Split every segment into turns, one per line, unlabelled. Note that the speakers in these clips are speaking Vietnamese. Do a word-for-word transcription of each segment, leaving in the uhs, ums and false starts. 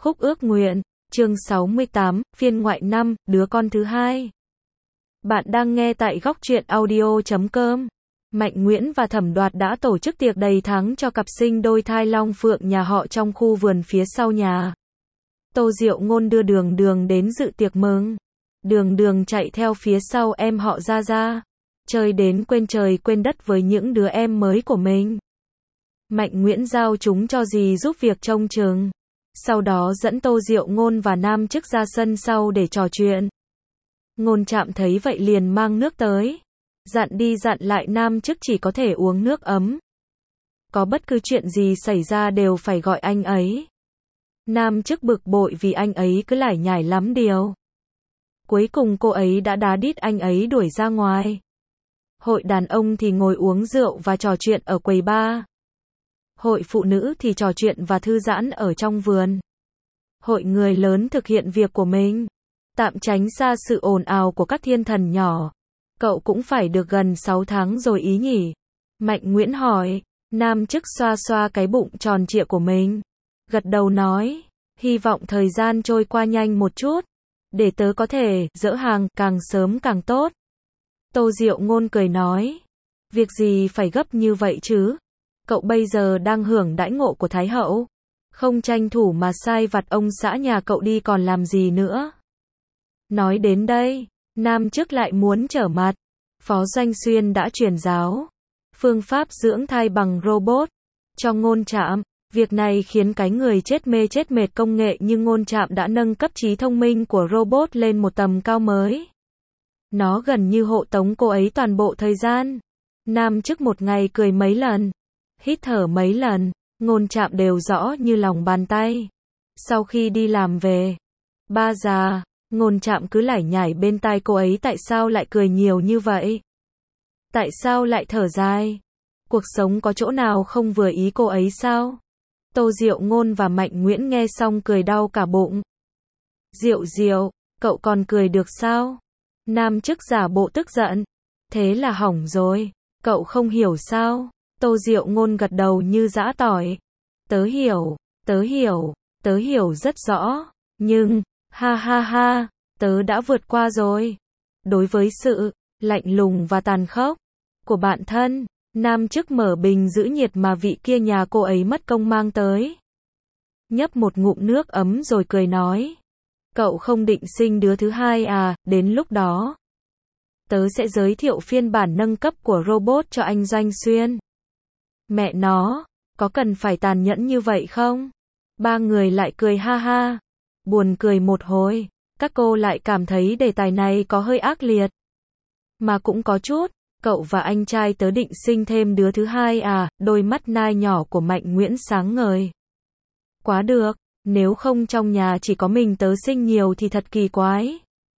Khúc ước nguyện, chương sáu mươi tám, phiên ngoại năm, đứa con thứ hai. Bạn đang nghe tại góc truyện audio chấm com. Mạnh Nguyễn và Thẩm Đoạt đã tổ chức tiệc đầy tháng cho cặp sinh đôi thai Long Phượng nhà họ trong khu vườn phía sau nhà. Tô Diệu Ngôn đưa Đường Đường đến dự tiệc mừng. Đường Đường chạy theo phía sau em họ Gia Gia, chơi đến quên trời quên đất với những đứa em mới của mình. Mạnh Nguyễn giao chúng cho dì giúp việc trông chừng. Sau đó dẫn Tô Diệu Ngôn và Nam Chức ra sân sau để trò chuyện. Ngôn Trạm thấy vậy liền mang nước tới. Dặn đi dặn lại Nam Chức chỉ có thể uống nước ấm. Có bất cứ chuyện gì xảy ra đều phải gọi anh ấy. Nam Chức bực bội vì anh ấy cứ lải nhải lắm điều. Cuối cùng cô ấy đã đá đít anh ấy đuổi ra ngoài. Hội đàn ông thì ngồi uống rượu và trò chuyện ở quầy bar. Hội phụ nữ thì trò chuyện và thư giãn ở trong vườn. Hội người lớn thực hiện việc của mình, tạm tránh xa sự ồn ào của các thiên thần nhỏ. Cậu cũng phải được gần sáu tháng rồi ý nhỉ? Mạnh Nguyễn hỏi. Nam Chức xoa xoa cái bụng tròn trịa của mình, gật đầu nói, hy vọng thời gian trôi qua nhanh một chút, để tớ có thể dỡ hàng càng sớm càng tốt. Tô Diệu Ngôn cười nói, việc gì phải gấp như vậy chứ? Cậu bây giờ đang hưởng đãi ngộ của Thái Hậu, không tranh thủ mà sai vặt ông xã nhà cậu đi còn làm gì nữa. Nói đến đây, Nam Chức lại muốn trở mặt. Phó Doanh Xuyên đã truyền giáo phương pháp dưỡng thai bằng robot cho Ngôn Trạm. Việc này khiến cái người chết mê chết mệt công nghệ như Ngôn Trạm đã nâng cấp trí thông minh của robot lên một tầm cao mới. Nó gần như hộ tống cô ấy toàn bộ thời gian. Nam Chức một ngày cười mấy lần, hít thở mấy lần, Ngôn Trạm đều rõ như lòng bàn tay. Sau khi đi làm về, ba già, Ngôn Trạm cứ lải nhải bên tai cô ấy tại sao lại cười nhiều như vậy? Tại sao lại thở dài? Cuộc sống có chỗ nào không vừa ý cô ấy sao? Tô Diệu Ngôn và Mạnh Nguyễn nghe xong cười đau cả bụng. Diệu Diệu, cậu còn cười được sao? Nam Chức giả bộ tức giận. Thế là hỏng rồi, cậu không hiểu sao? Tô Diệu Ngôn gật đầu như giã tỏi. Tớ hiểu, tớ hiểu, tớ hiểu rất rõ, nhưng, ha ha ha, tớ đã vượt qua rồi. Đối với sự lạnh lùng và tàn khốc của bạn thân, Nam Chức mở bình giữ nhiệt mà vị kia nhà cô ấy mất công mang tới. Nhấp một ngụm nước ấm rồi cười nói, cậu không định sinh đứa thứ hai à? Đến lúc đó, tớ sẽ giới thiệu phiên bản nâng cấp của robot cho anh Doanh Xuyên. Mẹ nó, có cần phải tàn nhẫn như vậy không? Ba người lại cười ha ha. Buồn cười một hồi, các cô lại cảm thấy đề tài này có hơi ác liệt. Mà cũng có chút, cậu và anh trai tớ định sinh thêm đứa thứ hai à? Đôi mắt nai nhỏ của Mạnh Nguyễn sáng ngời. Quá được, nếu không trong nhà chỉ có mình tớ sinh nhiều thì thật kỳ quái.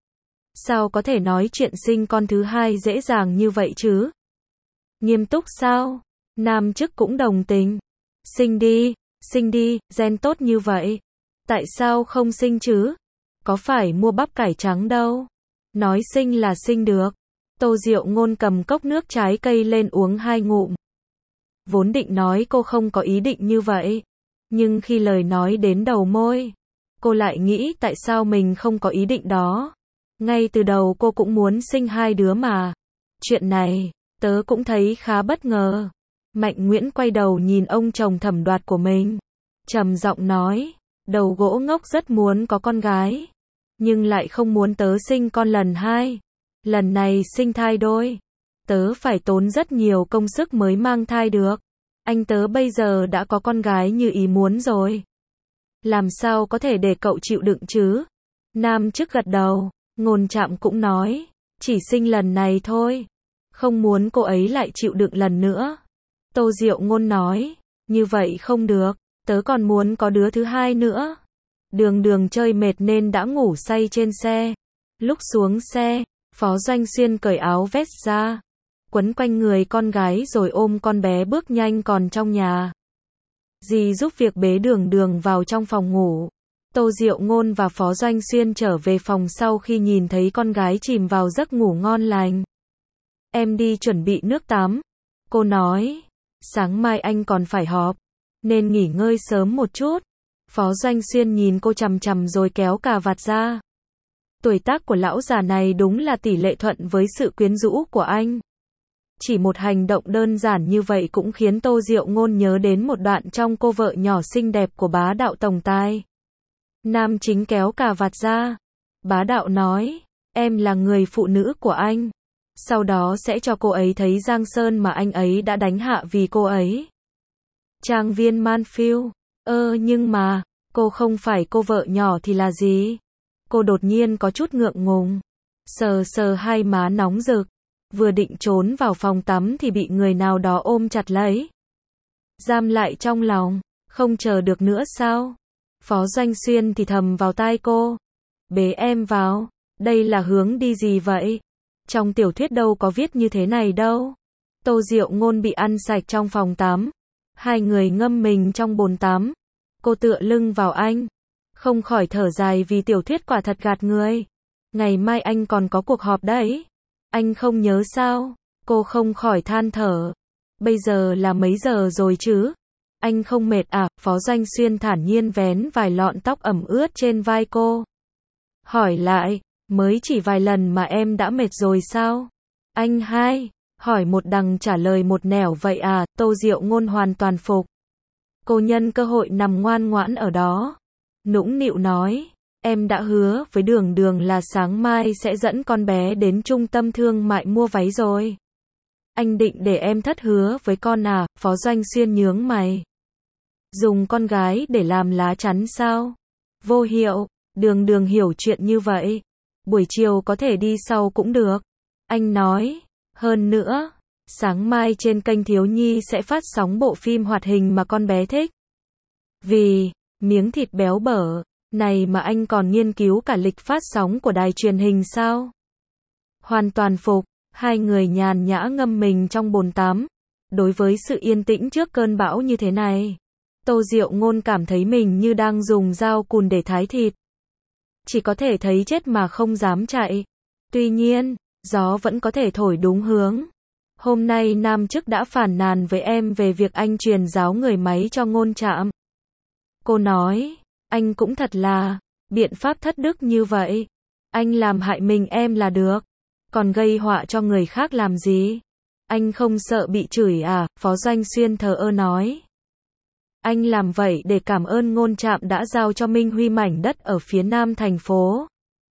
Sao có thể nói chuyện sinh con thứ hai dễ dàng như vậy chứ? Nghiêm túc sao? Nam Chức cũng đồng tình. Sinh đi, sinh đi, gen tốt như vậy. Tại sao không sinh chứ? Có phải mua bắp cải trắng đâu. Nói sinh là sinh được. Tô Diệu Ngôn cầm cốc nước trái cây lên uống hai ngụm. Vốn định nói cô không có ý định như vậy. Nhưng khi lời nói đến đầu môi, cô lại nghĩ tại sao mình không có ý định đó. Ngay từ đầu cô cũng muốn sinh hai đứa mà. Chuyện này, tớ cũng thấy khá bất ngờ. Mạnh Nguyễn quay đầu nhìn ông chồng Thẩm Đoạt của mình, trầm giọng nói, đầu gỗ ngốc rất muốn có con gái, nhưng lại không muốn tớ sinh con lần hai. Lần này sinh thai đôi, tớ phải tốn rất nhiều công sức mới mang thai được. Anh tớ bây giờ đã có con gái như ý muốn rồi. Làm sao có thể để cậu chịu đựng chứ? Nam Chức gật đầu. Ngôn Trạm cũng nói, chỉ sinh lần này thôi, không muốn cô ấy lại chịu đựng lần nữa. Tô Diệu Ngôn nói, như vậy không được, tớ còn muốn có đứa thứ hai nữa. Đường Đường chơi mệt nên đã ngủ say trên xe. Lúc xuống xe, Phó Doanh Xuyên cởi áo vest ra, quấn quanh người con gái rồi ôm con bé bước nhanh còn trong nhà. Dì giúp việc bế Đường Đường vào trong phòng ngủ. Tô Diệu Ngôn và Phó Doanh Xuyên trở về phòng sau khi nhìn thấy con gái chìm vào giấc ngủ ngon lành. Em đi chuẩn bị nước tắm. Cô nói, sáng mai anh còn phải họp, nên nghỉ ngơi sớm một chút. Phó Doanh Xuyên nhìn cô chằm chằm rồi kéo cà vạt ra. Tuổi tác của lão già này đúng là tỷ lệ thuận với sự quyến rũ của anh. Chỉ một hành động đơn giản như vậy cũng khiến Tô Diệu Ngôn nhớ đến một đoạn trong Cô vợ nhỏ xinh đẹp của bá đạo tổng tài. Nam chính kéo cà vạt ra. Bá đạo nói, em là người phụ nữ của anh. Sau đó sẽ cho cô ấy thấy Giang Sơn mà anh ấy đã đánh hạ vì cô ấy. Trang viên Manfield. Ơ nhưng mà, cô không phải cô vợ nhỏ thì là gì? Cô đột nhiên có chút ngượng ngùng. Sờ sờ hai má nóng rực. Vừa định trốn vào phòng tắm thì bị người nào đó ôm chặt lấy. Giam lại trong lòng. Không chờ được nữa sao? Phó Doanh Xuyên thì thầm vào tai cô. Bế em vào. Đây là hướng đi gì vậy? Trong tiểu thuyết đâu có viết như thế này đâu. Tô Diệu Ngôn bị ăn sạch trong phòng tắm. Hai người ngâm mình trong bồn tắm. Cô tựa lưng vào anh. Không khỏi thở dài vì tiểu thuyết quả thật gạt người. Ngày mai anh còn có cuộc họp đấy. Anh không nhớ sao? Cô không khỏi than thở. Bây giờ là mấy giờ rồi chứ? Anh không mệt à? Phó Doanh Xuyên thản nhiên vén vài lọn tóc ẩm ướt trên vai cô. Hỏi lại, mới chỉ vài lần mà em đã mệt rồi sao? Anh hai, hỏi một đằng trả lời một nẻo vậy à? Tô Diệu Ngôn hoàn toàn phục. Cô nhân cơ hội nằm ngoan ngoãn ở đó. Nũng nịu nói, em đã hứa với Đường Đường là sáng mai sẽ dẫn con bé đến trung tâm thương mại mua váy rồi. Anh định để em thất hứa với con à? Phó Doanh Xuyên nhướng mày. Dùng con gái để làm lá chắn sao? Vô hiệu. Đường Đường hiểu chuyện như vậy. Buổi chiều có thể đi sau cũng được. Anh nói. Hơn nữa, sáng mai trên kênh Thiếu Nhi sẽ phát sóng bộ phim hoạt hình mà con bé thích. Vì miếng thịt béo bở này mà anh còn nghiên cứu cả lịch phát sóng của đài truyền hình sao? Hoàn toàn phục. Hai người nhàn nhã ngâm mình trong bồn tắm. Đối với sự yên tĩnh trước cơn bão như thế này, Tô Diệu Ngôn cảm thấy mình như đang dùng dao cùn để thái thịt. Chỉ có thể thấy chết mà không dám chạy. Tuy nhiên, gió vẫn có thể thổi đúng hướng. Hôm nay Nam Chức đã phàn nàn với em về việc anh truyền giáo người máy cho Ngôn Trạm. Cô nói, anh cũng thật là, biện pháp thất đức như vậy. Anh làm hại mình em là được. Còn gây họa cho người khác làm gì? Anh không sợ bị chửi à? Phó Doanh Xuyên thờ ơ nói. Anh làm vậy để cảm ơn Ngôn Trạm đã giao cho Minh Huy mảnh đất ở phía nam thành phố.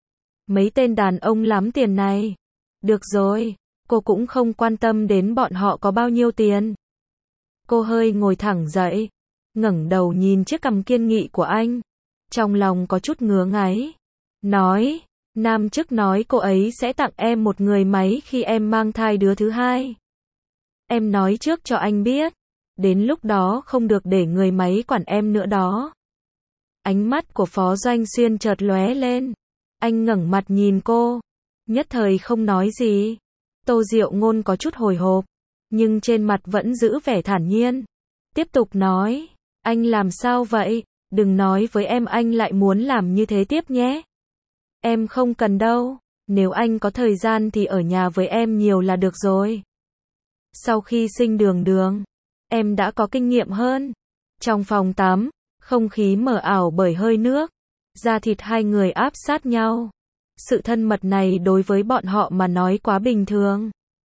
Mấy tên đàn ông lắm tiền này. Được rồi, cô cũng không quan tâm đến bọn họ có bao nhiêu tiền. Cô hơi ngồi thẳng dậy, ngẩng đầu nhìn chiếc cằm kiên nghị của anh. Trong lòng có chút ngứa ngáy. Nói, Nam Chức nói cô ấy sẽ tặng em một người máy khi em mang thai đứa thứ hai. Em nói trước cho anh biết. Đến lúc đó không được để người máy quản em nữa đó. Ánh mắt của Phó Doanh Xuyên chợt lóe lên. Anh ngẩng mặt nhìn cô. Nhất thời không nói gì. Tô Diệu Ngôn có chút hồi hộp. Nhưng trên mặt vẫn giữ vẻ thản nhiên. Tiếp tục nói. Anh làm sao vậy? Đừng nói với em anh lại muốn làm như thế tiếp nhé. Em không cần đâu. Nếu anh có thời gian thì ở nhà với em nhiều là được rồi. Sau khi sinh Đường Đường, em đã có kinh nghiệm hơn. Trong phòng tắm, không khí mờ ảo bởi hơi nước. Da thịt hai người áp sát nhau. Sự thân mật này đối với bọn họ mà nói quá bình thường.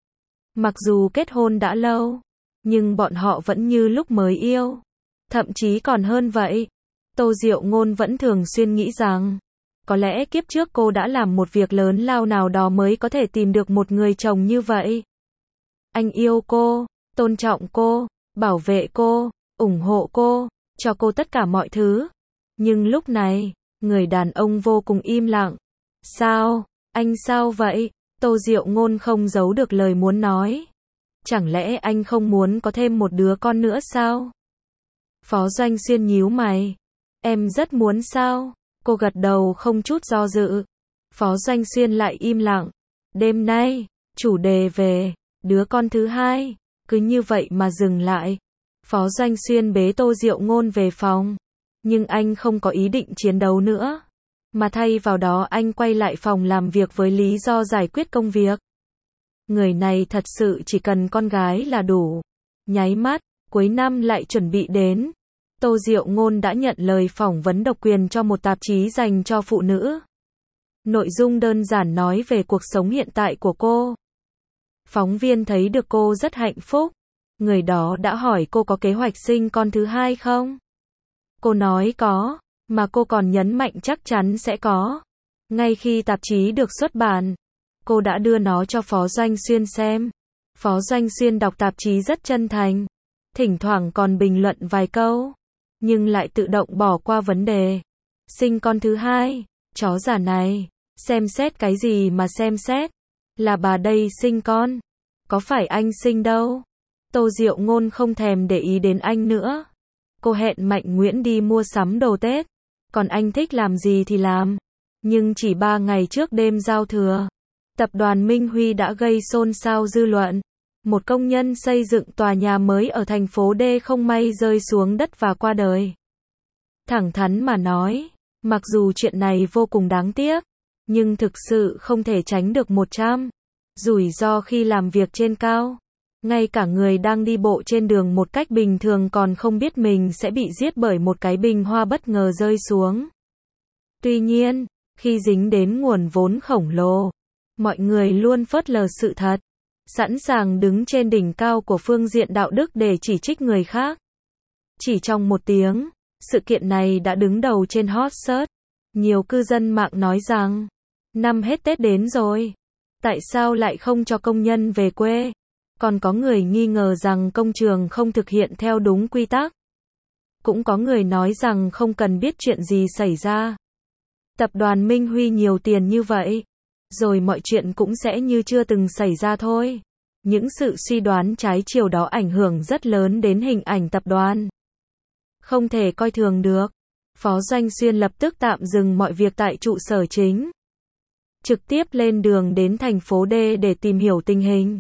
Mặc dù kết hôn đã lâu, nhưng bọn họ vẫn như lúc mới yêu. Thậm chí còn hơn vậy. Tô Diệu Ngôn vẫn thường xuyên nghĩ rằng, có lẽ kiếp trước cô đã làm một việc lớn lao nào đó mới có thể tìm được một người chồng như vậy. Anh yêu cô, tôn trọng cô, bảo vệ cô, ủng hộ cô, cho cô tất cả mọi thứ. Nhưng lúc này, người đàn ông vô cùng im lặng. Sao? Anh sao vậy? Tô Diệu Ngôn không giấu được lời muốn nói. Chẳng lẽ anh không muốn có thêm một đứa con nữa sao? Phó Doanh Xuyên nhíu mày. Em rất muốn sao? Cô gật đầu không chút do dự. Phó Doanh Xuyên lại im lặng. Đêm nay, chủ đề về đứa con thứ hai, cứ như vậy mà dừng lại. Phó Doanh Xuyên bế Tô Diệu Ngôn về phòng. Nhưng anh không có ý định chiến đấu nữa. Mà thay vào đó anh quay lại phòng làm việc với lý do giải quyết công việc. Người này thật sự chỉ cần con gái là đủ. Nháy mắt, cuối năm lại chuẩn bị đến. Tô Diệu Ngôn đã nhận lời phỏng vấn độc quyền cho một tạp chí dành cho phụ nữ. Nội dung đơn giản nói về cuộc sống hiện tại của cô. Phóng viên thấy được cô rất hạnh phúc. Người đó đã hỏi cô có kế hoạch sinh con thứ hai không? Cô nói có, mà cô còn nhấn mạnh chắc chắn sẽ có. Ngay khi tạp chí được xuất bản, cô đã đưa nó cho Phó Doanh Xuyên xem. Phó Doanh Xuyên đọc tạp chí rất chân thành, thỉnh thoảng còn bình luận vài câu, nhưng lại tự động bỏ qua vấn đề. Sinh con thứ hai, chó già này, xem xét cái gì mà xem xét, là bà đây sinh con, có phải anh sinh đâu. Tô Diệu Ngôn không thèm để ý đến anh nữa. Cô hẹn Mạnh Nguyễn đi mua sắm đồ Tết, còn anh thích làm gì thì làm. Nhưng chỉ ba ngày trước đêm giao thừa, tập đoàn Minh Huy đã gây xôn xao dư luận. Một công nhân xây dựng tòa nhà mới ở thành phố D không may rơi xuống đất và qua đời. Thẳng thắn mà nói, mặc dù chuyện này vô cùng đáng tiếc, nhưng thực sự không thể tránh được một trăm rủi ro khi làm việc trên cao. Ngay cả người đang đi bộ trên đường một cách bình thường còn không biết mình sẽ bị giết bởi một cái bình hoa bất ngờ rơi xuống. Tuy nhiên, khi dính đến nguồn vốn khổng lồ, mọi người luôn phớt lờ sự thật, sẵn sàng đứng trên đỉnh cao của phương diện đạo đức để chỉ trích người khác. Chỉ trong một tiếng, sự kiện này đã đứng đầu trên hot search. Nhiều cư dân mạng nói rằng, năm hết Tết đến rồi, tại sao lại không cho công nhân về quê? Còn có người nghi ngờ rằng công trường không thực hiện theo đúng quy tắc. Cũng có người nói rằng không cần biết chuyện gì xảy ra. Tập đoàn Minh Huy nhiều tiền như vậy, rồi mọi chuyện cũng sẽ như chưa từng xảy ra thôi. Những sự suy đoán trái chiều đó ảnh hưởng rất lớn đến hình ảnh tập đoàn. Không thể coi thường được. Phó Doanh Xuyên lập tức tạm dừng mọi việc tại trụ sở chính, trực tiếp lên đường đến thành phố D để tìm hiểu tình hình.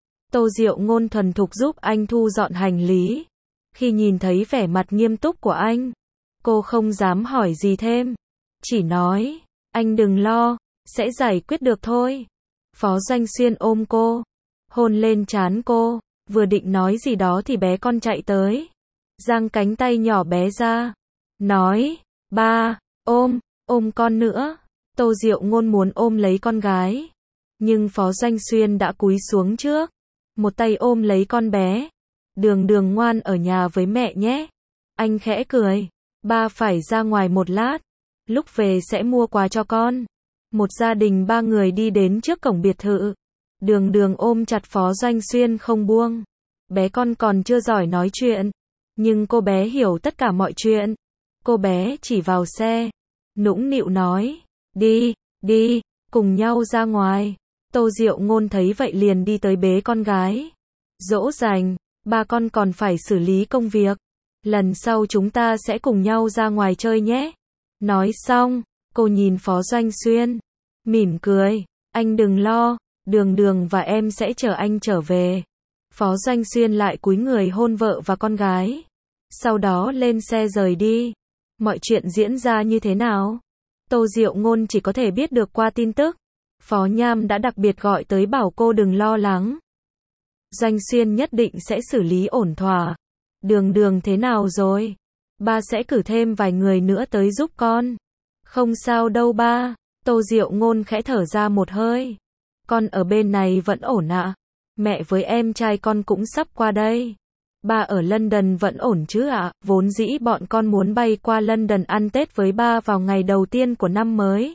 Tô Diệu Ngôn thuần thục giúp anh thu dọn hành lý. Khi nhìn thấy vẻ mặt nghiêm túc của anh, cô không dám hỏi gì thêm, chỉ nói, anh đừng lo, sẽ giải quyết được thôi. Phó Doanh Xuyên ôm cô, hôn lên trán cô, vừa định nói gì đó thì bé con chạy tới, giang cánh tay nhỏ bé ra, nói, ba, ôm, ôm con nữa. Tô Diệu Ngôn muốn ôm lấy con gái, nhưng Phó Doanh Xuyên đã cúi xuống trước, một tay ôm lấy con bé. Đường Đường ngoan ở nhà với mẹ nhé. Anh khẽ cười, ba phải ra ngoài một lát, lúc về sẽ mua quà cho con. Một gia đình ba người đi đến trước cổng biệt thự. Đường Đường ôm chặt Phó Doanh Xuyên không buông. Bé con còn chưa giỏi nói chuyện, nhưng cô bé hiểu tất cả mọi chuyện. Cô bé chỉ vào xe, nũng nịu nói, đi, đi, cùng nhau ra ngoài. Tô Diệu Ngôn thấy vậy liền đi tới bế con gái, dỗ dành, ba con còn phải xử lý công việc, lần sau chúng ta sẽ cùng nhau ra ngoài chơi nhé. Nói xong, cô nhìn Phó Doanh Xuyên, mỉm cười, anh đừng lo, Đường Đường và em sẽ chở anh trở về. Phó Doanh Xuyên lại cúi người hôn vợ và con gái, sau đó lên xe rời đi. Mọi chuyện diễn ra như thế nào? Tô Diệu Ngôn chỉ có thể biết được qua tin tức. Phó Nham đã đặc biệt gọi tới bảo cô đừng lo lắng. Doanh Xuyên nhất định sẽ xử lý ổn thỏa. Đường Đường thế nào rồi? Ba sẽ cử thêm vài người nữa tới giúp con. Không sao đâu ba. Tô Diệu Ngôn khẽ thở ra một hơi. Con ở bên này vẫn ổn ạ. À? Mẹ với em trai con cũng sắp qua đây. Ba ở London vẫn ổn chứ ạ? À? Vốn dĩ bọn con muốn bay qua London ăn Tết với ba vào ngày đầu tiên của năm mới.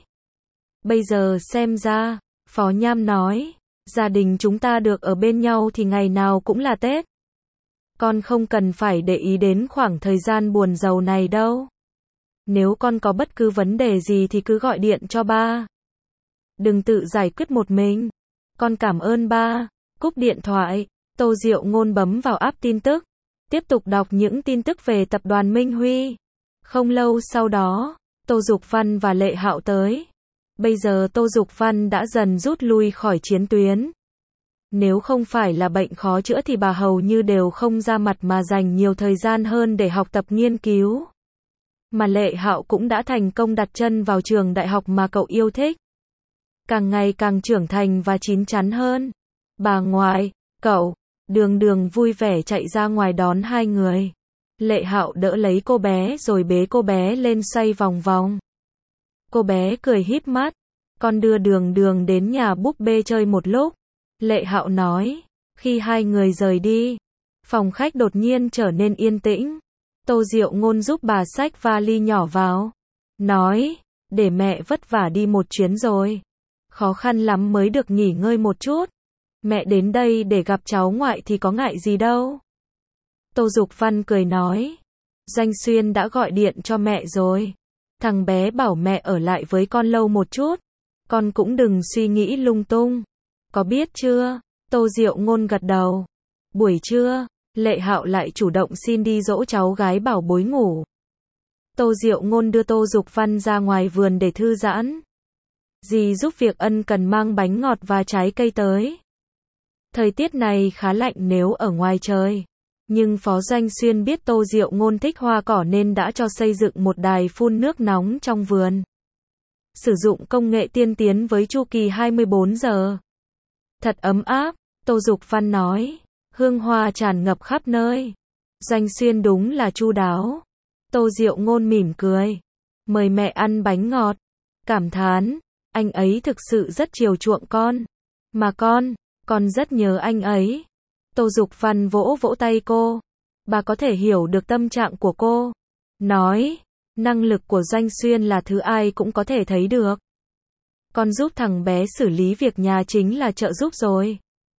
Bây giờ xem ra, Phó Nham nói, gia đình chúng ta được ở bên nhau thì ngày nào cũng là Tết. Con không cần phải để ý đến khoảng thời gian buồn rầu này đâu. Nếu con có bất cứ vấn đề gì thì cứ gọi điện cho ba. Đừng tự giải quyết một mình. Con cảm ơn ba. Cúp điện thoại, Tô Diệu Ngôn bấm vào app tin tức, tiếp tục đọc những tin tức về tập đoàn Minh Huy. Không lâu sau đó, Tô Dục Văn và Lệ Hạo tới. Bây giờ Tô Dục Văn đã dần rút lui khỏi chiến tuyến. Nếu không phải là bệnh khó chữa thì bà hầu như đều không ra mặt mà dành nhiều thời gian hơn để học tập nghiên cứu. Mà Lệ Hạo cũng đã thành công đặt chân vào trường đại học mà cậu yêu thích. Càng ngày càng trưởng thành và chín chắn hơn. Bà ngoại, cậu, Đường Đường vui vẻ chạy ra ngoài đón hai người. Lệ Hạo đỡ lấy cô bé rồi bế cô bé lên xoay vòng vòng. Cô bé cười híp mắt. Con đưa Đường Đường đến nhà búp bê chơi một lúc. Lệ Hạo nói. Khi hai người rời đi, phòng khách đột nhiên trở nên yên tĩnh. Tô Diệu Ngôn giúp bà xách vali nhỏ vào. Nói. Để mẹ vất vả đi một chuyến rồi. Khó khăn lắm mới được nghỉ ngơi một chút. Mẹ đến đây để gặp cháu ngoại thì có ngại gì đâu. Tô Dục Văn cười nói. Doanh Xuyên đã gọi điện cho mẹ rồi. Thằng bé bảo mẹ ở lại với con lâu một chút. Con cũng đừng suy nghĩ lung tung. Có biết chưa? Tô Diệu Ngôn gật đầu. Buổi trưa, Lệ Hạo lại chủ động xin đi dỗ cháu gái bảo bối ngủ. Tô Diệu Ngôn đưa Tô Dục Văn ra ngoài vườn để thư giãn. Dì giúp việc ân cần mang bánh ngọt và trái cây tới. Thời tiết này khá lạnh nếu ở ngoài trời. Nhưng Phó Doanh Xuyên biết Tô Diệu Ngôn thích hoa cỏ nên đã cho xây dựng một đài phun nước nóng trong vườn. Sử dụng công nghệ tiên tiến với chu kỳ hai mươi bốn giờ. Thật ấm áp, Tô Dục Văn nói. Hương hoa tràn ngập khắp nơi. Doanh Xuyên đúng là chu đáo. Tô Diệu Ngôn mỉm cười. Mời mẹ ăn bánh ngọt. Cảm thán. Anh ấy thực sự rất chiều chuộng con. Mà con, con rất nhớ anh ấy. Tô Dục Văn vỗ vỗ tay cô. Bà có thể hiểu được tâm trạng của cô. Nói. Năng lực của Doanh Xuyên là thứ ai cũng có thể thấy được. Con giúp thằng bé xử lý việc nhà chính là trợ giúp rồi.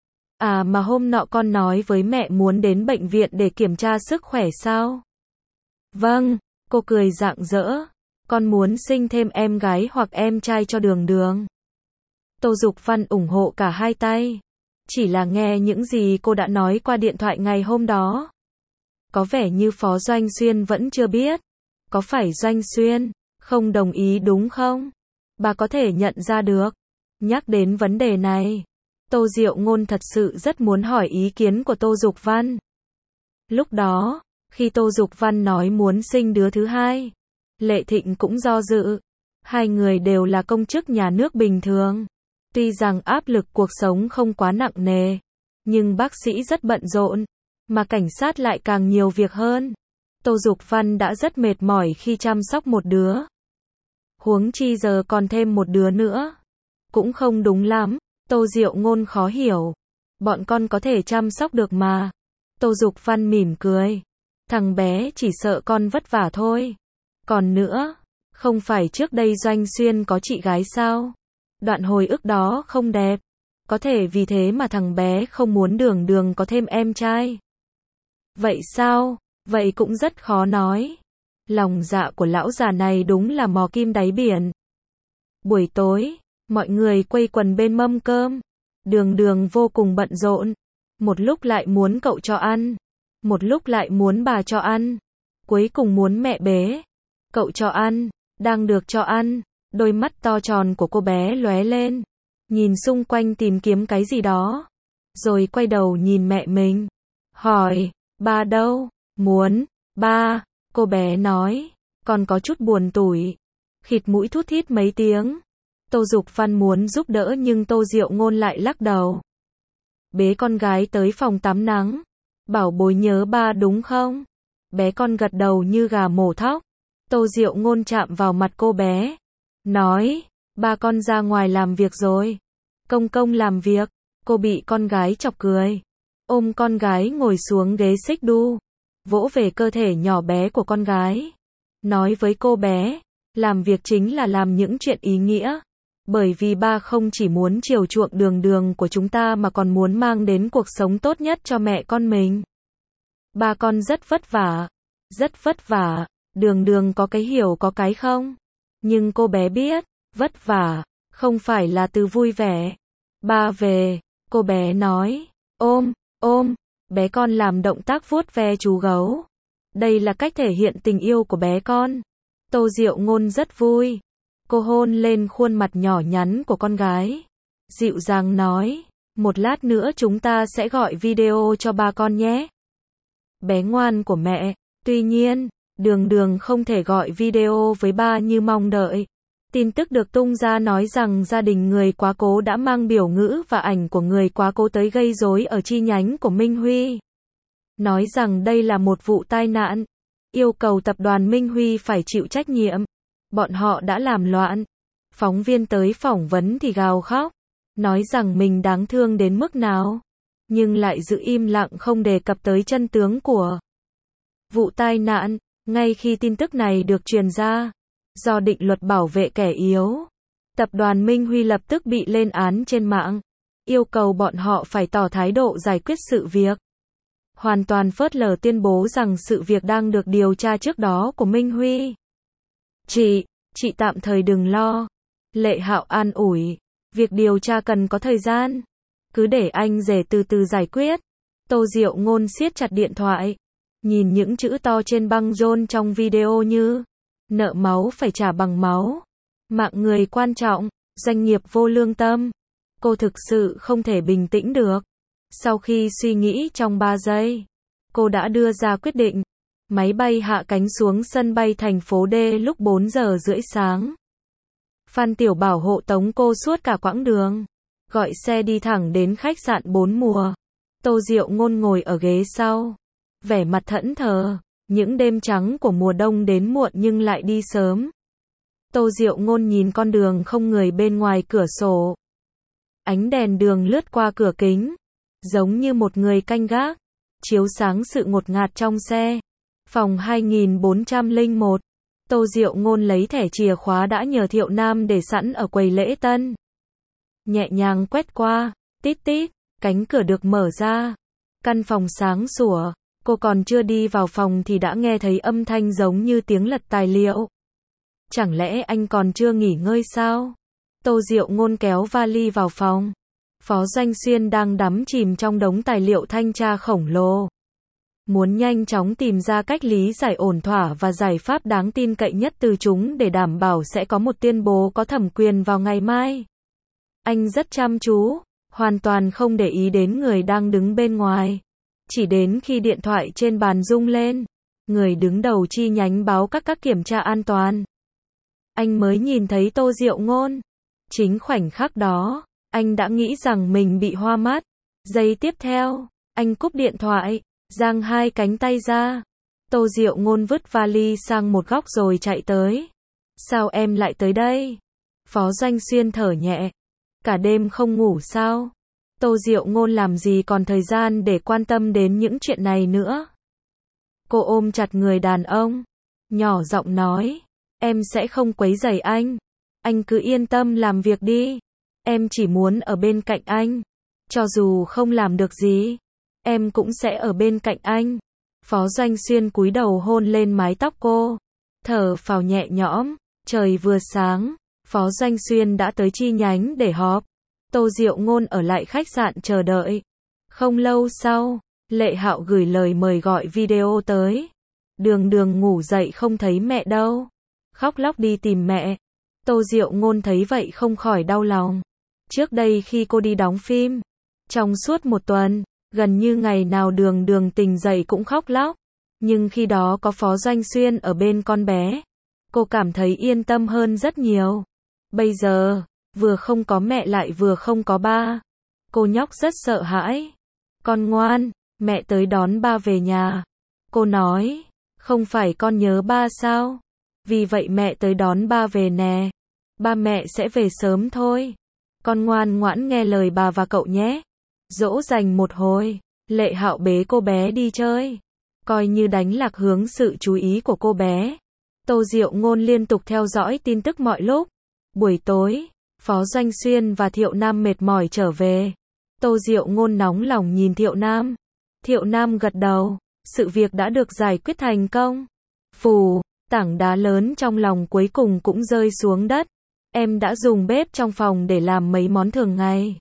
À mà hôm nọ con nói với mẹ muốn đến bệnh viện để kiểm tra sức khỏe sao? Vâng, cô cười rạng rỡ. Con muốn sinh thêm em gái hoặc em trai cho Đường Đường. Tô Dục Văn ủng hộ cả hai tay. Chỉ là nghe những gì cô đã nói qua điện thoại ngày hôm đó. Có vẻ như Phó Doanh Xuyên vẫn chưa biết. Có phải Doanh Xuyên không đồng ý đúng không? Bà có thể nhận ra được. Nhắc đến vấn đề này, Tô Diệu Ngôn thật sự rất muốn hỏi ý kiến của Tô Dục Văn. Lúc đó, khi Tô Dục Văn nói muốn sinh đứa thứ hai, Lệ Thịnh cũng do dự. Hai người đều là công chức nhà nước bình thường. Tuy rằng áp lực cuộc sống không quá nặng nề, nhưng bác sĩ rất bận rộn, mà cảnh sát lại càng nhiều việc hơn. Tô Dục Văn đã rất mệt mỏi khi chăm sóc một đứa. Huống chi giờ còn thêm một đứa nữa. Cũng không đúng lắm. Tô Diệu Ngôn khó hiểu. Bọn con có thể chăm sóc được mà. Tô Dục Văn mỉm cười. Thằng bé chỉ sợ con vất vả thôi. Còn nữa, không phải trước đây Doanh Xuyên có chị gái sao? Đoạn hồi ức đó không đẹp. Có thể vì thế mà thằng bé không muốn Đường Đường có thêm em trai. Vậy sao? Vậy cũng rất khó nói. Lòng dạ của lão già này đúng là mò kim đáy biển. Buổi tối, mọi người quây quần bên mâm cơm. Đường Đường vô cùng bận rộn. Một lúc lại muốn cậu cho ăn. Một lúc lại muốn bà cho ăn. Cuối cùng muốn mẹ bế. Cậu cho ăn. Đang được cho ăn. Đôi mắt to tròn của cô bé lóe lên. Nhìn xung quanh tìm kiếm cái gì đó. Rồi quay đầu nhìn mẹ mình. Hỏi, ba đâu? Muốn, ba, cô bé nói. Còn có chút buồn tủi. Khịt mũi thút thít mấy tiếng. Tô Dục Văn muốn giúp đỡ nhưng Tô Diệu Ngôn lại lắc đầu. Bế con gái tới phòng tắm nắng. Bảo bối nhớ ba đúng không? Bé con gật đầu như gà mổ thóc. Tô Diệu Ngôn chạm vào mặt cô bé. Nói, ba con ra ngoài làm việc rồi. Công công làm việc. Cô bị con gái chọc cười. Ôm con gái ngồi xuống ghế xích đu. Vỗ về cơ thể nhỏ bé của con gái. Nói với cô bé, làm việc chính là làm những chuyện ý nghĩa. Bởi vì ba không chỉ muốn chiều chuộng Đường Đường của chúng ta mà còn muốn mang đến cuộc sống tốt nhất cho mẹ con mình. Ba con rất vất vả. Rất vất vả. Đường Đường có cái hiểu có cái không. Nhưng cô bé biết, vất vả, không phải là từ vui vẻ. Ba về, cô bé nói, ôm, ôm. Bé con làm động tác vuốt ve chú gấu. Đây là cách thể hiện tình yêu của bé con. Tô Diệu Ngôn rất vui. Cô hôn lên khuôn mặt nhỏ nhắn của con gái. Dịu dàng nói, một lát nữa chúng ta sẽ gọi video cho ba con nhé. Bé ngoan của mẹ. Tuy nhiên, Đường Đường không thể gọi video với ba như mong đợi. Tin tức được tung ra nói rằng gia đình người quá cố đã mang biểu ngữ và ảnh của người quá cố tới gây rối ở chi nhánh của Minh Huy. Nói rằng đây là một vụ tai nạn. yêu cầu tập đoàn Minh Huy phải chịu trách nhiệm. Bọn họ đã làm loạn. Phóng viên tới phỏng vấn thì gào khóc, nói rằng mình đáng thương đến mức nào, nhưng lại giữ im lặng không đề cập tới chân tướng của vụ tai nạn. Ngay khi tin tức này được truyền ra, do định luật bảo vệ kẻ yếu, tập đoàn Minh Huy lập tức bị lên án trên mạng, yêu cầu bọn họ phải tỏ thái độ giải quyết sự việc. Hoàn toàn phớt lờ tuyên bố rằng sự việc đang được điều tra trước đó của Minh Huy. Chị, chị tạm thời đừng lo. Lệ Hạo an ủi, việc điều tra cần có thời gian. Cứ để anh rể từ từ giải quyết. Tô Diệu Ngôn siết chặt điện thoại. Nhìn những chữ to trên băng rôn trong video như nợ máu phải trả bằng máu, mạng người quan trọng, doanh nghiệp vô lương tâm. Cô thực sự không thể bình tĩnh được. Sau khi suy nghĩ trong ba giây, cô đã đưa ra quyết định. Máy bay hạ cánh xuống sân bay thành phố D lúc bốn giờ rưỡi sáng. Phan Tiểu Bảo hộ tống cô suốt cả quãng đường, gọi xe đi thẳng đến khách sạn bốn mùa. Tô Diệu Ngôn ngồi ở ghế sau, vẻ mặt thẫn thờ. Những đêm trắng của mùa đông đến muộn nhưng lại đi sớm. Tô Diệu Ngôn nhìn con đường không người bên ngoài cửa sổ. Ánh đèn đường lướt qua cửa kính, giống như một người canh gác, chiếu sáng sự ngột ngạt trong xe. Phòng hai nghìn bốn trăm lẻ một. Tô Diệu Ngôn lấy thẻ chìa khóa đã nhờ Thiệu Nam để sẵn ở quầy lễ tân. Nhẹ nhàng quét qua, tít tít, cánh cửa được mở ra. Căn phòng sáng sủa, cô còn chưa đi vào phòng thì đã nghe thấy âm thanh giống như tiếng lật tài liệu. Chẳng lẽ anh còn chưa nghỉ ngơi sao? Tô Diệu Ngôn kéo vali vào phòng. Phó Doanh Xuyên đang đắm chìm trong đống tài liệu thanh tra khổng lồ. Muốn nhanh chóng tìm ra cách lý giải ổn thỏa và giải pháp đáng tin cậy nhất từ chúng để đảm bảo sẽ có một tuyên bố có thẩm quyền vào ngày mai. Anh rất chăm chú, hoàn toàn không để ý đến người đang đứng bên ngoài. Chỉ đến khi điện thoại trên bàn rung lên, người đứng đầu chi nhánh báo các các kiểm tra an toàn, anh mới nhìn thấy Tô Diệu Ngôn. Chính khoảnh khắc đó, anh đã nghĩ rằng mình bị hoa mắt. Giây tiếp theo, anh cúp điện thoại, giang hai cánh tay ra. Tô Diệu Ngôn vứt vali sang một góc rồi chạy tới. Sao em lại tới đây? Phó Doanh Xuyên thở nhẹ. Cả đêm không ngủ sao? Tô Diệu Ngôn làm gì còn thời gian để quan tâm đến những chuyện này nữa. Cô ôm chặt người đàn ông, nhỏ giọng nói, em sẽ không quấy rầy anh. Anh cứ yên tâm làm việc đi. Em chỉ muốn ở bên cạnh anh. Cho dù không làm được gì, em cũng sẽ ở bên cạnh anh. Phó Doanh Xuyên cúi đầu hôn lên mái tóc cô, thở phào nhẹ nhõm. Trời vừa sáng, Phó Doanh Xuyên đã tới chi nhánh để họp. Tô Diệu Ngôn ở lại khách sạn chờ đợi. Không lâu sau, Lệ Hạo gửi lời mời gọi video tới. Đường Đường ngủ dậy không thấy mẹ đâu, khóc lóc đi tìm mẹ. Tô Diệu Ngôn thấy vậy không khỏi đau lòng. Trước đây khi cô đi đóng phim, trong suốt một tuần, gần như ngày nào Đường Đường tỉnh dậy cũng khóc lóc. Nhưng khi đó có Phó Doanh Xuyên ở bên con bé, cô cảm thấy yên tâm hơn rất nhiều. Bây giờ, vừa không có mẹ lại vừa không có ba, cô nhóc rất sợ hãi. Con ngoan, mẹ tới đón ba về nhà. Cô nói, không phải con nhớ ba sao? Vì vậy mẹ tới đón ba về nè. Ba mẹ sẽ về sớm thôi. Con ngoan ngoãn nghe lời bà và cậu nhé. Dỗ dành một hồi, Lệ Hạo bế cô bé đi chơi, coi như đánh lạc hướng sự chú ý của cô bé. Tô Diệu Ngôn liên tục theo dõi tin tức mọi lúc. Buổi tối, Phó Doanh Xuyên và Thiệu Nam mệt mỏi trở về. Tô Diệu Ngôn nóng lòng nhìn Thiệu Nam. Thiệu Nam gật đầu, sự việc đã được giải quyết thành công. Phù, tảng đá lớn trong lòng cuối cùng cũng rơi xuống đất. Em đã dùng bếp trong phòng để làm mấy món thường ngày.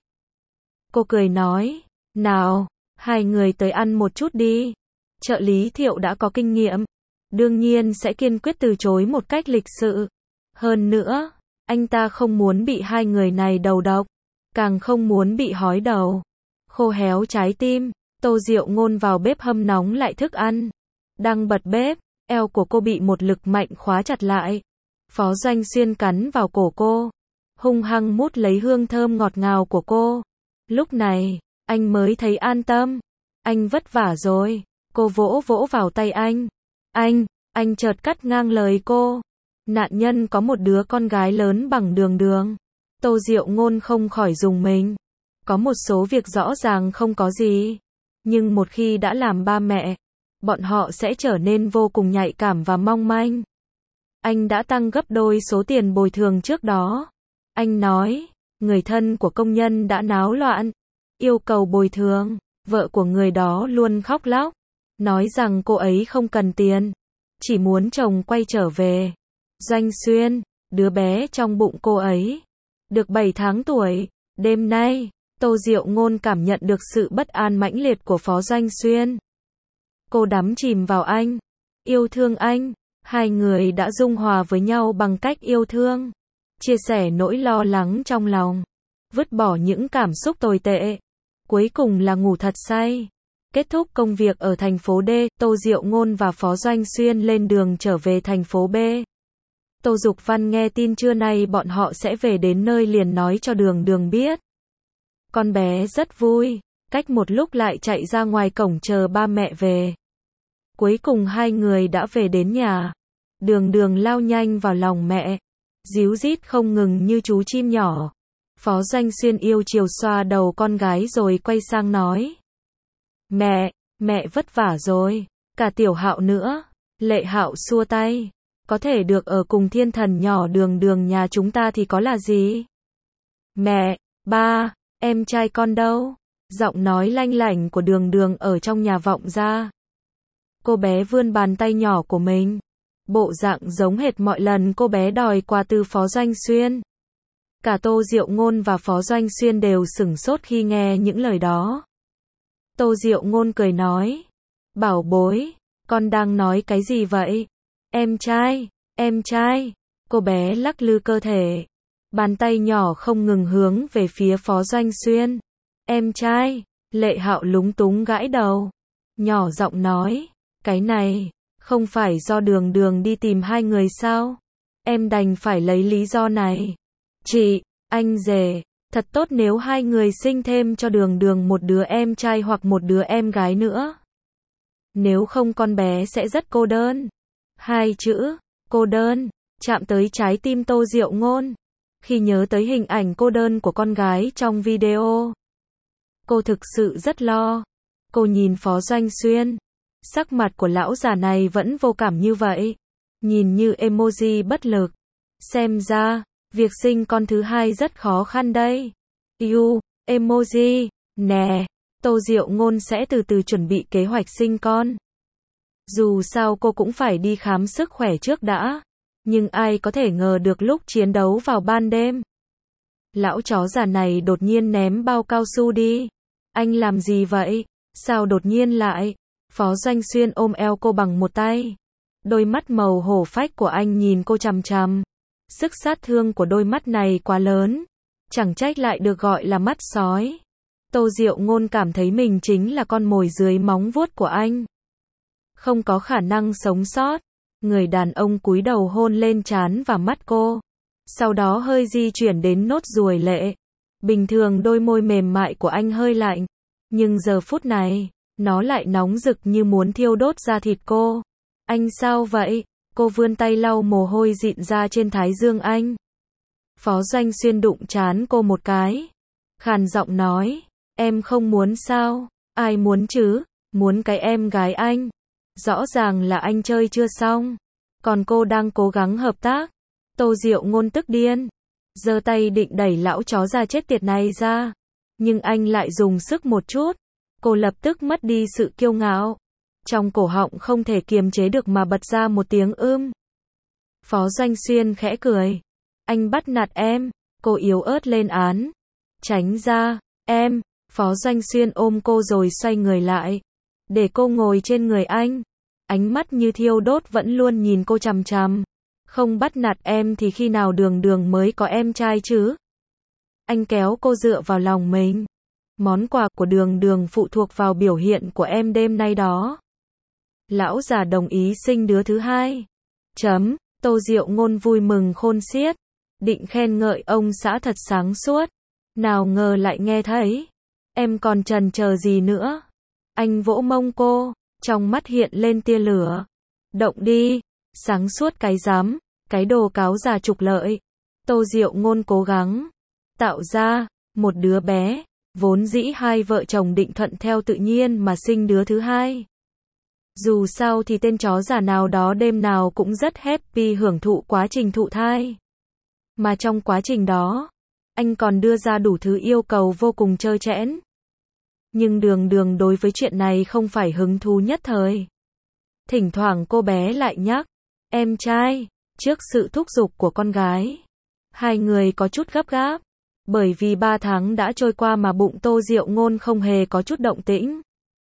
Cô cười nói, nào, hai người tới ăn một chút đi. Trợ lý Thiệu đã có kinh nghiệm, đương nhiên sẽ kiên quyết từ chối một cách lịch sự. Hơn nữa, anh ta không muốn bị hai người này đầu độc, càng không muốn bị hói đầu, khô héo trái tim. Tô Diệu Ngôn vào bếp hâm nóng lại thức ăn. Đang bật bếp, eo của cô bị một lực mạnh khóa chặt lại. Phó Doanh Xuyên cắn vào cổ cô, hung hăng mút lấy hương thơm ngọt ngào của cô. Lúc này, anh mới thấy an tâm. Anh vất vả rồi. Cô vỗ vỗ vào tay anh. Anh, Anh chợt cắt ngang lời cô. Nạn nhân có một đứa con gái lớn bằng Đường Đường. Tô Diệu Ngôn không khỏi rùng mình. Có một số việc rõ ràng không có gì. Nhưng một khi đã làm ba mẹ, bọn họ sẽ trở nên vô cùng nhạy cảm và mong manh. Anh đã tăng gấp đôi số tiền bồi thường trước đó. Anh nói, người thân của công nhân đã náo loạn, yêu cầu bồi thường. Vợ của người đó luôn khóc lóc, nói rằng cô ấy không cần tiền, chỉ muốn chồng quay trở về. Doanh Xuyên, đứa bé trong bụng cô ấy, được bảy tháng tuổi. Đêm nay, Tô Diệu Ngôn cảm nhận được sự bất an mãnh liệt của Phó Doanh Xuyên. Cô đắm chìm vào anh, yêu thương anh. Hai người đã dung hòa với nhau bằng cách yêu thương, chia sẻ nỗi lo lắng trong lòng, vứt bỏ những cảm xúc tồi tệ. Cuối cùng là ngủ thật say. Kết thúc công việc ở thành phố D, Tô Diệu Ngôn và Phó Doanh Xuyên lên đường trở về thành phố B. Tô Dục Văn nghe tin trưa nay bọn họ sẽ về đến nơi liền nói cho Đường Đường biết. Con bé rất vui, cách một lúc lại chạy ra ngoài cổng chờ ba mẹ về. Cuối cùng hai người đã về đến nhà. Đường Đường lao nhanh vào lòng mẹ, ríu rít không ngừng như chú chim nhỏ. Phó Doanh Xuyên yêu chiều xoa đầu con gái rồi quay sang nói. Mẹ, mẹ vất vả rồi, cả Tiểu Hạo nữa. Lệ Hạo xua tay. Có thể được ở cùng thiên thần nhỏ Đường Đường nhà chúng ta thì có là gì? Mẹ, ba, em trai con đâu? Giọng nói lanh lảnh của Đường Đường ở trong nhà vọng ra. Cô bé vươn bàn tay nhỏ của mình. Bộ dạng giống hệt mọi lần cô bé đòi quà từ Phó Doanh Xuyên. Cả Tô Diệu Ngôn và Phó Doanh Xuyên đều sửng sốt khi nghe những lời đó. Tô Diệu Ngôn cười nói. Bảo bối, con đang nói cái gì vậy? Em trai, em trai. Cô bé lắc lư cơ thể. Bàn tay nhỏ không ngừng hướng về phía Phó Doanh Xuyên. Em trai. Lệ Hạo lúng túng gãi đầu. Nhỏ giọng nói. Cái này, không phải do Đường Đường đi tìm hai người sao? Em đành phải lấy lý do này. Chị, anh rể, thật tốt nếu hai người sinh thêm cho Đường Đường một đứa em trai hoặc một đứa em gái nữa. Nếu không con bé sẽ rất cô đơn. Hai chữ, cô đơn, chạm tới trái tim Tô Diệu Ngôn. Khi nhớ tới hình ảnh cô đơn của con gái trong video, cô thực sự rất lo. Cô nhìn Phó Doanh Xuyên. Sắc mặt của lão già này vẫn vô cảm như vậy. Nhìn như emoji bất lực. Xem ra, việc sinh con thứ hai rất khó khăn đây. Yêu, emoji, nè. Tô Diệu Ngôn sẽ từ từ chuẩn bị kế hoạch sinh con. Dù sao cô cũng phải đi khám sức khỏe trước đã. Nhưng ai có thể ngờ được lúc chiến đấu vào ban đêm. Lão chó già này đột nhiên ném bao cao su đi. Anh làm gì vậy? Sao đột nhiên lại? Phó Doanh Xuyên ôm eo cô bằng một tay. Đôi mắt màu hổ phách của anh nhìn cô chằm chằm. Sức sát thương của đôi mắt này quá lớn. Chẳng trách lại được gọi là mắt sói. Tô Diệu Ngôn cảm thấy mình chính là con mồi dưới móng vuốt của anh. Không có khả năng sống sót. Người đàn ông cúi đầu hôn lên trán và mắt cô. Sau đó hơi di chuyển đến nốt ruồi lệ. Bình thường đôi môi mềm mại của anh hơi lạnh. Nhưng giờ phút này, nó lại nóng rực như muốn thiêu đốt da thịt cô. Anh sao vậy? Cô vươn tay lau mồ hôi dịn ra trên thái dương anh. Phó Doanh Xuyên đụng trán cô một cái. Khàn giọng nói. Em không muốn sao? Ai muốn chứ? Muốn cái em gái anh. Rõ ràng là anh chơi chưa xong. Còn cô đang cố gắng hợp tác. Tô Diệu Ngôn tức điên. Giơ tay định đẩy lão chó già chết tiệt này ra. Nhưng anh lại dùng sức một chút. Cô lập tức mất đi sự kiêu ngạo. Trong cổ họng không thể kiềm chế được mà bật ra một tiếng ưm. Phó Doanh Xuyên khẽ cười. Anh bắt nạt em. Cô yếu ớt lên án. Tránh ra, em. Phó Doanh Xuyên ôm cô rồi xoay người lại. Để cô ngồi trên người anh. Ánh mắt như thiêu đốt vẫn luôn nhìn cô chằm chằm. Không bắt nạt em thì khi nào Đường Đường mới có em trai chứ? Anh kéo cô dựa vào lòng mình. Món quà của Đường Đường phụ thuộc vào biểu hiện của em đêm nay đó. Lão già đồng ý sinh đứa thứ hai. Chấm. Tô Diệu Ngôn vui mừng khôn xiết. Định khen ngợi ông xã thật sáng suốt. Nào ngờ lại nghe thấy. Em còn chần chờ gì nữa? Anh vỗ mông cô. Trong mắt hiện lên tia lửa. Động đi, sáng suốt cái dám, cái đồ cáo già trục lợi. Tô Diệu Ngôn cố gắng tạo ra một đứa bé, vốn dĩ hai vợ chồng định thuận theo tự nhiên mà sinh đứa thứ hai. Dù sao thì tên chó già nào đó đêm nào cũng rất happy hưởng thụ quá trình thụ thai. Mà trong quá trình đó, anh còn đưa ra đủ thứ yêu cầu vô cùng trơ trẽn. Nhưng Đường Đường đối với chuyện này không phải hứng thú nhất thời. Thỉnh thoảng cô bé lại nhắc, em trai, trước sự thúc giục của con gái. Hai người có chút gấp gáp, bởi vì ba tháng đã trôi qua mà bụng Tô Diệu Ngôn không hề có chút động tĩnh.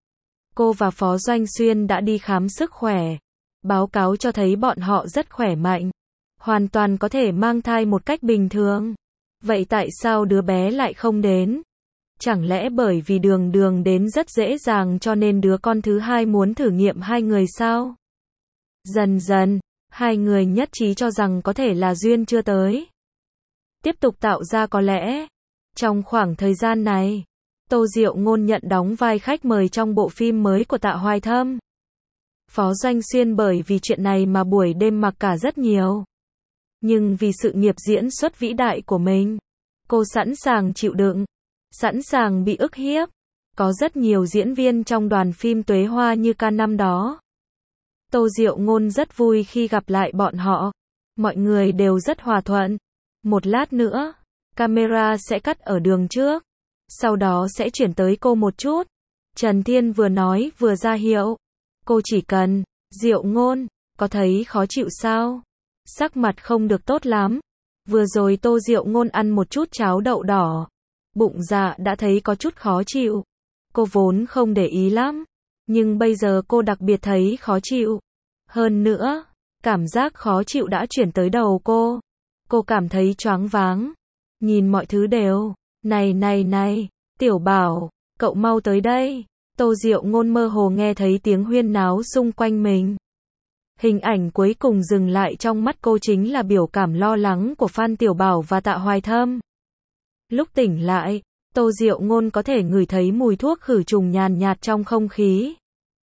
Cô và Phó Doanh Xuyên đã đi khám sức khỏe. Báo cáo cho thấy bọn họ rất khỏe mạnh. Hoàn toàn có thể mang thai một cách bình thường. Vậy tại sao đứa bé lại không đến? Chẳng lẽ bởi vì Đường Đường đến rất dễ dàng cho nên đứa con thứ hai muốn thử nghiệm hai người sao? Dần dần, hai người nhất trí cho rằng có thể là duyên chưa tới. Tiếp tục tạo ra có lẽ. Trong khoảng thời gian này, Tô Diệu Ngôn nhận đóng vai khách mời trong bộ phim mới của Tạ Hoài Thâm. Phó Doanh Xuyên bởi vì chuyện này mà buổi đêm mặc cả rất nhiều. Nhưng vì sự nghiệp diễn xuất vĩ đại của mình, cô sẵn sàng chịu đựng, sẵn sàng bị ức hiếp. Có rất nhiều diễn viên trong đoàn phim Tuế Hoa như ca năm đó. Tô Diệu Ngôn rất vui khi gặp lại bọn họ. Mọi người đều rất hòa thuận. Một lát nữa, camera sẽ cắt ở đường trước. Sau đó sẽ chuyển tới cô một chút. Trần Thiên vừa nói vừa ra hiệu. Cô chỉ cần, Diệu Ngôn, có thấy khó chịu sao? Sắc mặt không được tốt lắm. Vừa rồi Tô Diệu Ngôn ăn một chút cháo đậu đỏ. Bụng dạ đã thấy có chút khó chịu. Cô vốn không để ý lắm. Nhưng bây giờ cô đặc biệt thấy khó chịu. Hơn nữa, cảm giác khó chịu đã chuyển tới đầu cô. Cô cảm thấy choáng váng. Nhìn mọi thứ đều. Này này này, Tiểu Bảo, cậu mau tới đây. Tô Diệu Ngôn mơ hồ nghe thấy tiếng huyên náo xung quanh mình. Hình ảnh cuối cùng dừng lại trong mắt cô chính là biểu cảm lo lắng của Phan Tiểu Bảo và Tạ Hoài Thâm. Lúc tỉnh lại, Tô Diệu Ngôn có thể ngửi thấy mùi thuốc khử trùng nhàn nhạt trong không khí.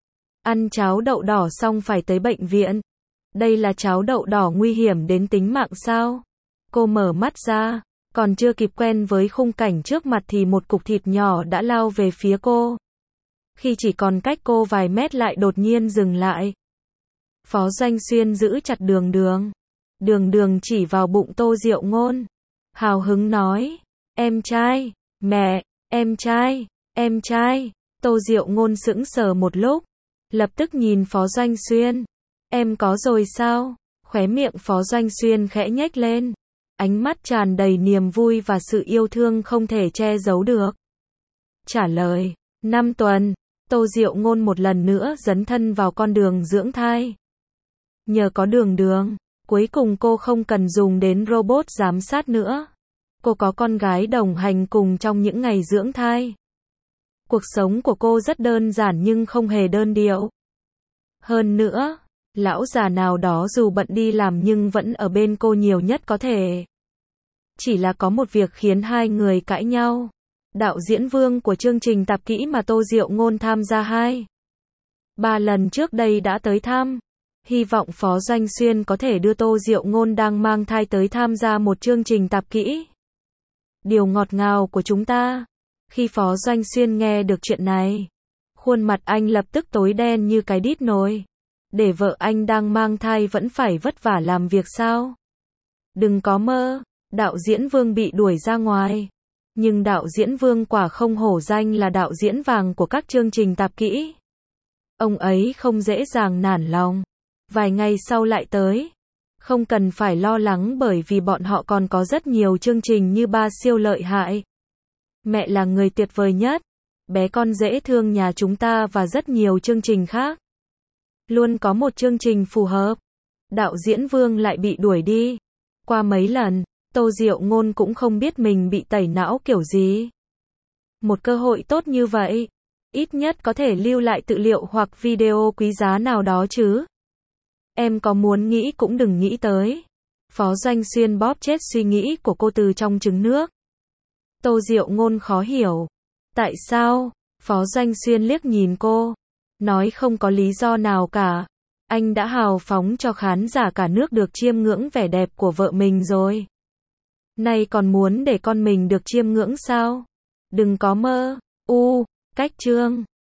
Ăn cháo đậu đỏ xong phải tới bệnh viện. Đây là cháo đậu đỏ nguy hiểm đến tính mạng sao? Cô mở mắt ra, còn chưa kịp quen với khung cảnh trước mặt thì một cục thịt nhỏ đã lao về phía cô. Khi chỉ còn cách cô vài mét lại đột nhiên dừng lại. Phó Doanh Xuyên giữ chặt Đường Đường. Đường Đường chỉ vào bụng Tô Diệu Ngôn. Hào hứng nói, em trai, mẹ, em trai, em trai. Tô Diệu Ngôn sững sờ một lúc. Lập tức nhìn Phó Doanh Xuyên. Em có rồi sao? Khóe miệng Phó Doanh Xuyên khẽ nhếch lên. Ánh mắt tràn đầy niềm vui và sự yêu thương không thể che giấu được. Trả lời, năm tuần, Tô Diệu Ngôn một lần nữa dấn thân vào con đường dưỡng thai. Nhờ có Đường Đường, cuối cùng cô không cần dùng đến robot giám sát nữa. Cô có con gái đồng hành cùng trong những ngày dưỡng thai. Cuộc sống của cô rất đơn giản nhưng không hề đơn điệu. Hơn nữa, lão già nào đó dù bận đi làm nhưng vẫn ở bên cô nhiều nhất có thể. Chỉ là có một việc khiến hai người cãi nhau. Đạo diễn Vương của chương trình Tạp Kỹ mà Tô Diệu Ngôn tham gia hai, ba lần trước đây đã tới thăm. Hy vọng Phó Doanh Xuyên có thể đưa Tô Diệu Ngôn đang mang thai tới tham gia một chương trình tạp kỹ. Điều ngọt ngào của chúng ta. Khi Phó Doanh Xuyên nghe được chuyện này, khuôn mặt anh lập tức tối đen như cái đít nồi. Để vợ anh đang mang thai vẫn phải vất vả làm việc sao? Đừng có mơ. Đạo diễn Vương bị đuổi ra ngoài. Nhưng đạo diễn Vương quả không hổ danh là đạo diễn vàng của các chương trình tạp kỹ. Ông ấy không dễ dàng nản lòng. Vài ngày sau lại tới. Không cần phải lo lắng bởi vì bọn họ còn có rất nhiều chương trình như Ba Siêu Lợi Hại, Mẹ là Người Tuyệt Vời Nhất, Bé Con Dễ Thương Nhà Chúng Ta và rất nhiều chương trình khác. Luôn có một chương trình phù hợp. Đạo diễn Vương lại bị đuổi đi. Qua mấy lần, Tô Diệu Ngôn cũng không biết mình bị tẩy não kiểu gì. Một cơ hội tốt như vậy, ít nhất có thể lưu lại tư liệu hoặc video quý giá nào đó chứ. Em có muốn nghĩ cũng đừng nghĩ tới. Phó Doanh Xuyên bóp chết suy nghĩ của cô từ trong trứng nước. Tô Diệu Ngôn khó hiểu. Tại sao? Phó Doanh Xuyên liếc nhìn cô. Nói không có lý do nào cả. Anh đã hào phóng cho khán giả cả nước được chiêm ngưỡng vẻ đẹp của vợ mình rồi. Nay còn muốn để con mình được chiêm ngưỡng sao? Đừng có mơ. U, cách chương.